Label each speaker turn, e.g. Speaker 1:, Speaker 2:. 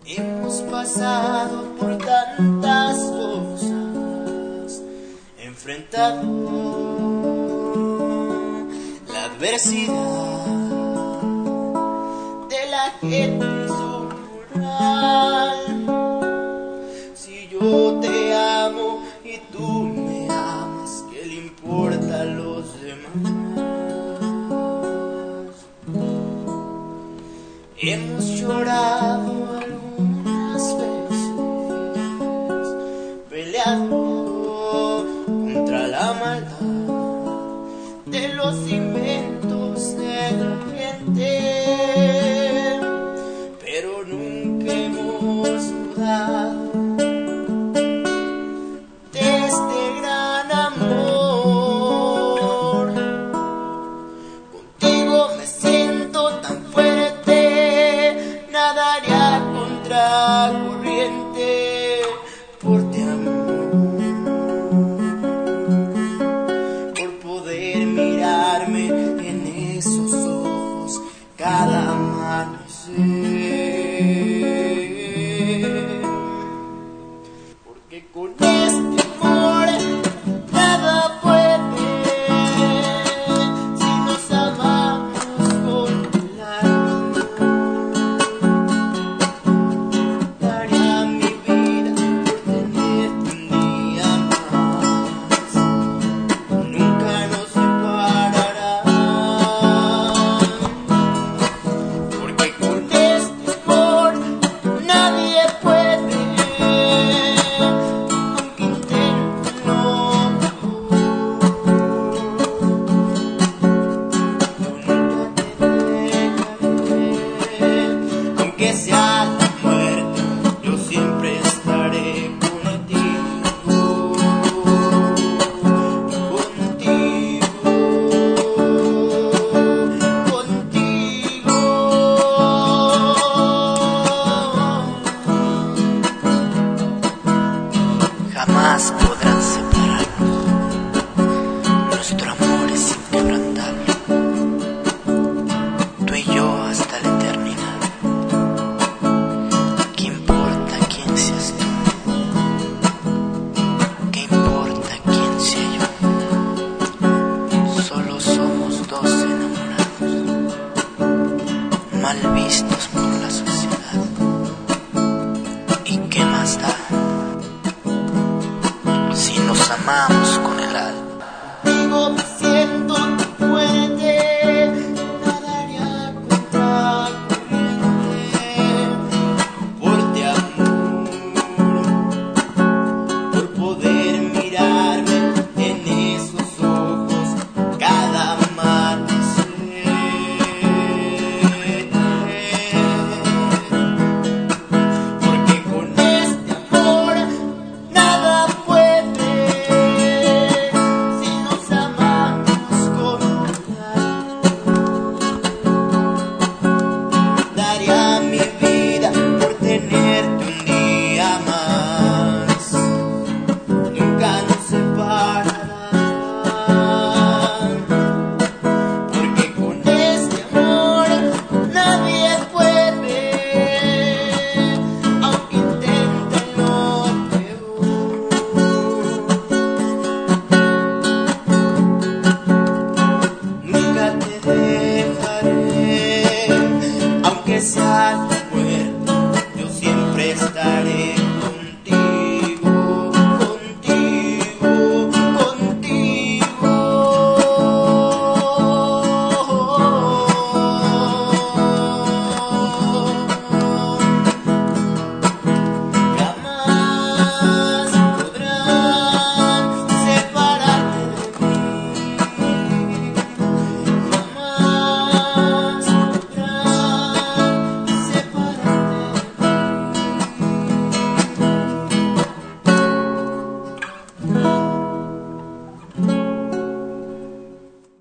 Speaker 1: Hemos pasado por tantas cosas, enfrentado la adversidad de la gente y su moral. Si yo te amo y tú me amas, ¿qué le importa a los demás? Hemos llorado algunas veces, peleado contra la maldad de los inventos de la gente, pero nunca hemos dudado de este gran amor. Contigo me siento tan fuerte, nadaría contra corriente por ti, amor, por poder mirarme en esos ojos cada amanecer, porque con este amor nada puede, si nos amamos con el alma. Daría mi vida por tenerte un día más, nunca nos separarán, porque con este amor nadie puede, aunque intenten no mejor. Yo nunca te dejaré, aunque sea la muerte, yo siempre estaré contigo, contigo. Jamás podrán separarnos, nuestro amor es inquebrantable, tú y yo hasta la eternidad. ¿Qué importa quién seas tú? ¿Qué importa quién sea yo? Solo somos dos enamorados, mal vistos.